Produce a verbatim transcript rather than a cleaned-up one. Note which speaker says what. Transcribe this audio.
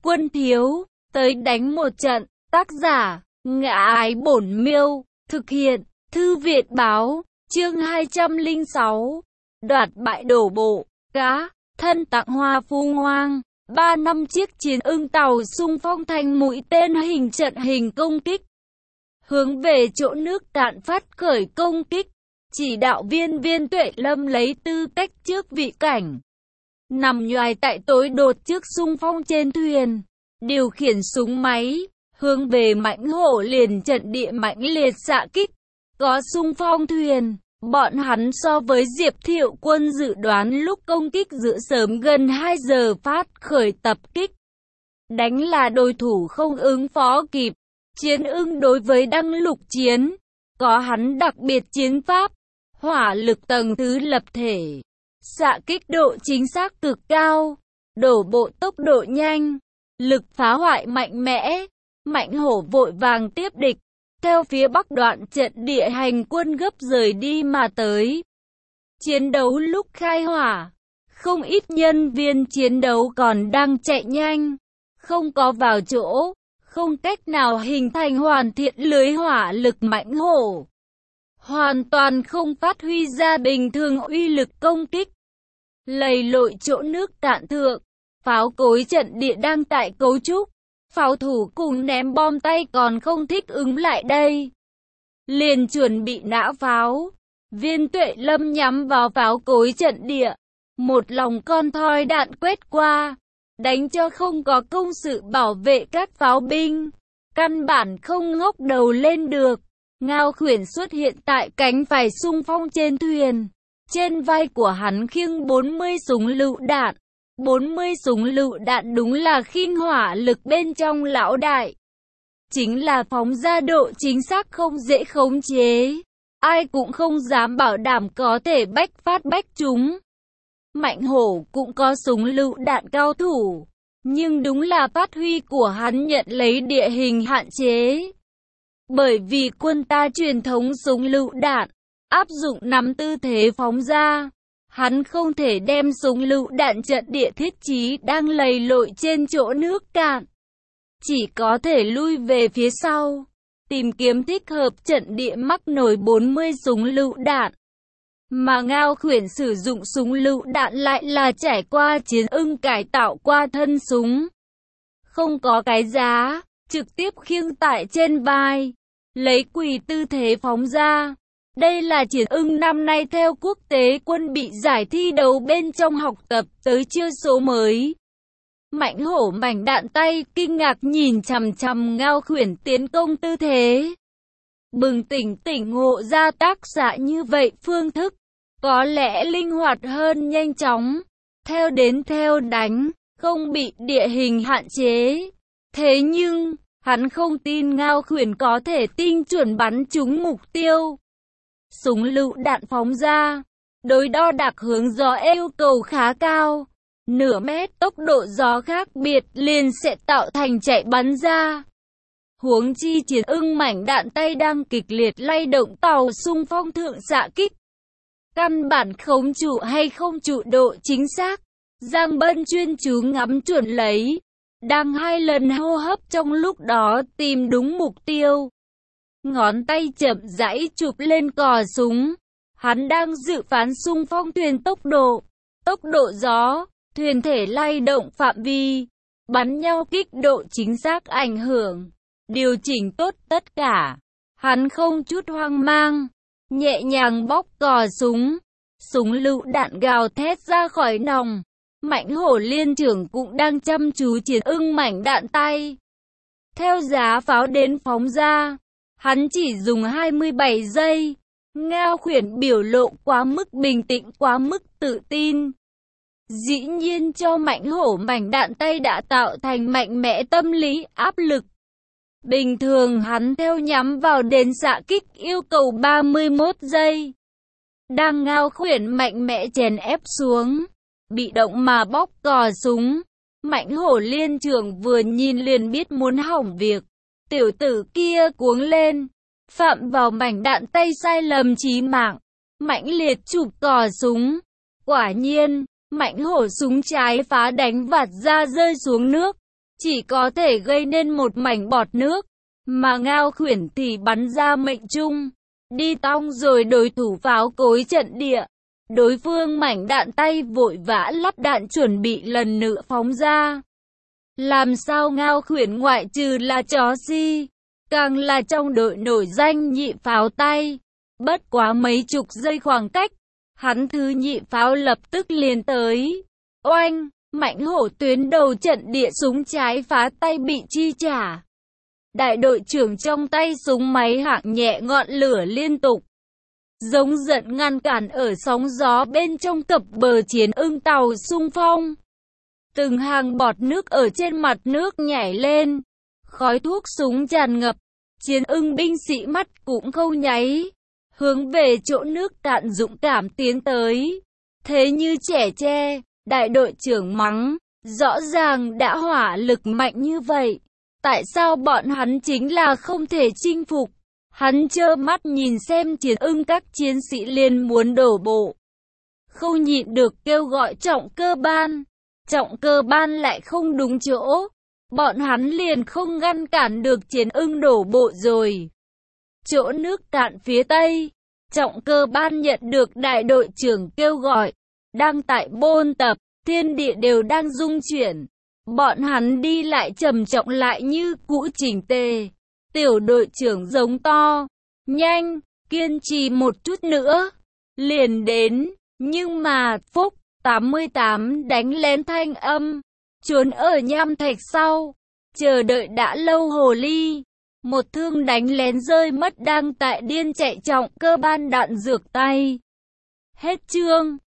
Speaker 1: quân thiếu, tới đánh một trận. Tác giả, Ngã Ái Bổn Miêu, thực hiện, Thư Việt Báo, chương hai trăm lẻ sáu, đoạt bại đổ bộ, cá, thân tặng hoa phu ngoang. Ba năm chiếc chiến ưng tàu xung phong thành mũi tên hình trận hình công kích, hướng về chỗ nước Cạn phát khởi công kích. Chỉ đạo viên Viên Tuệ Lâm lấy tư cách trước vị cảnh, nằm nhoài tại tối đột trước xung phong trên thuyền, điều khiển súng máy, hướng về mãnh hổ liền trận địa mãnh liệt xạ kích. Có xung phong thuyền, bọn hắn so với Diệp Thiệu Quân dự đoán lúc công kích giữa sớm gần hai giờ phát khởi tập kích. Đánh là đối thủ không ứng phó kịp. Chiến ưng đối với đăng lục chiến, có hắn đặc biệt chiến pháp, hỏa lực tầng thứ lập thể, xạ kích độ chính xác cực cao, đổ bộ tốc độ nhanh, lực phá hoại mạnh mẽ. Mãnh hổ vội vàng tiếp địch, theo phía bắc đoạn trận địa hành quân gấp rời đi mà tới. Chiến đấu lúc khai hỏa, không ít nhân viên chiến đấu còn đang chạy nhanh, không có vào chỗ, không cách nào hình thành hoàn thiện lưới hỏa lực. Mãnh hổ hoàn toàn không phát huy ra bình thường uy lực công kích. Lầy lội chỗ nước Cạn thượng, pháo cối trận địa đang tại cấu trúc, pháo thủ cùng ném bom tay còn không thích ứng lại đây, liền chuẩn bị nã pháo. Viên Tuệ Lâm nhắm vào pháo cối trận địa, một lòng con thoi đạn quét qua, đánh cho không có công sự bảo vệ các pháo binh, căn bản không ngóc đầu lên được. Ngao Khuyển xuất hiện tại cánh phải xung phong trên thuyền, trên vai của hắn khiêng bốn mươi súng lựu đạn. bốn mươi súng lựu đạn đúng là khinh hỏa lực bên trong lão đại, chính là phóng ra độ chính xác không dễ khống chế, ai cũng không dám bảo đảm có thể bách phát bách trúng. Mạnh hổ cũng có súng lựu đạn cao thủ, nhưng đúng là phát huy của hắn nhận lấy địa hình hạn chế. Bởi vì quân ta truyền thống súng lựu đạn, áp dụng nắm tư thế phóng ra, hắn không thể đem súng lựu đạn trận địa thiết trí đang lầy lội trên chỗ nước Cạn, chỉ có thể lui về phía sau, tìm kiếm thích hợp trận địa mắc nổi bốn mươi súng lựu đạn. Mà Ngao Khuyển sử dụng súng lựu đạn lại là trải qua chiến ưng cải tạo qua thân súng, không có cái giá, trực tiếp khiêng tại trên vai, lấy quỳ tư thế phóng ra. Đây là chiến ưng năm nay theo quốc tế quân bị giải thi đấu bên trong học tập tới chiêu số mới. Mãnh hổ mảnh đạn tay kinh ngạc nhìn chằm chằm Ngao Khuyển tiến công tư thế, bừng tỉnh tỉnh ngộ ra tác xạ như vậy phương thức, có lẽ linh hoạt hơn nhanh chóng, theo đến theo đánh, không bị địa hình hạn chế. Thế nhưng, hắn không tin Ngao Khuyển có thể tinh chuẩn bắn trúng mục tiêu. Súng lựu đạn phóng ra, đối đo đạc hướng gió yêu cầu khá cao, nửa mét tốc độ gió khác biệt liền sẽ tạo thành chạy bắn ra. Huống chi chiến ưng mảnh đạn tay đang kịch liệt lay động tàu xung phong thượng xạ kích, căn bản khống trụ hay không trụ độ chính xác. Giang Bân chuyên chú ngắm chuẩn lấy, đang hai lần hô hấp trong lúc đó tìm đúng mục tiêu. Ngón tay chậm rãi chụp lên cò súng, hắn đang dự phán xung phong thuyền tốc độ, tốc độ gió, thuyền thể lay động phạm vi, bắn nhau kích độ chính xác ảnh hưởng, điều chỉnh tốt tất cả. Hắn không chút hoang mang, nhẹ nhàng bóc cò súng, súng lựu đạn gào thét ra khỏi nòng. Mãnh hổ liên trưởng cũng đang chăm chú chiến ưng mảnh đạn tay. Theo giá pháo đến phóng ra, hắn chỉ dùng hai mươi bảy giây. Ngao Khuyển biểu lộ quá mức bình tĩnh, quá mức tự tin, dĩ nhiên cho mãnh hổ mảnh đạn tay đã tạo thành mạnh mẽ tâm lý áp lực. Bình thường hắn theo nhắm vào đền xạ kích yêu cầu ba mươi mốt giây. Đang Ngao Khuyển mạnh mẽ chèn ép xuống, bị động mà bóc cò súng, mãnh hổ liên trưởng vừa nhìn liền biết muốn hỏng việc. Tiểu tử kia cuống lên, phạm vào mảnh đạn tay sai lầm chí mạng, mãnh liệt chụp cò súng. Quả nhiên, mãnh hổ súng trái phá đánh vạt ra rơi xuống nước. chỉ có thể gây nên một mảnh bọt nước, mà Ngao Khuyển thì bắn ra mệnh trung, đi tong rồi đối thủ pháo cối trận địa. Đối phương mảnh đạn tay vội vã lắp đạn chuẩn bị lần nữa phóng ra. Làm sao Ngao Khuyển ngoại trừ là chó si, càng là trong đội nổi danh nhị pháo tay. Bất quá mấy chục giây khoảng cách, hắn thứ nhị pháo lập tức liền tới. Oanh, mãnh hổ tuyến đầu trận địa súng trái phá tay bị chi trả. Đại đội trưởng trong tay súng máy hạng nhẹ ngọn lửa liên tục, giống giận ngăn cản ở sóng gió bên trong cập bờ chiến ưng tàu xung phong. Từng hàng bọt nước ở trên mặt nước nhảy lên, khói thuốc súng tràn ngập, chiến ưng binh sĩ mắt cũng không nháy, hướng về chỗ nước cạn dũng cảm tiến tới. Thế như trẻ tre, đại đội trưởng mắng, rõ ràng đã hỏa lực mạnh như vậy, tại sao bọn hắn chính là không thể chinh phục? Hắn trơ mắt nhìn xem chiến ưng các chiến sĩ liền muốn đổ bộ, không nhịn được kêu gọi trọng cơ ban. Trọng cơ ban lại không đúng chỗ, bọn hắn liền không ngăn cản được chiến ưng đổ bộ rồi. Chỗ nước cạn phía tây, trọng cơ ban nhận được đại đội trưởng kêu gọi, đang tại bôn tập, thiên địa đều đang rung chuyển. Bọn hắn đi lại trầm trọng lại như cũ chỉnh tề. Tiểu đội trưởng giống to, nhanh, kiên trì một chút nữa, liền đến. Nhưng mà, Phúc, tám mươi tám đánh lén thanh âm, trốn ở nham thạch sau, chờ đợi đã lâu hồ ly. Một thương đánh lén rơi mất đang tại điên chạy trọng cơ ban đạn dược tay. Hết chương.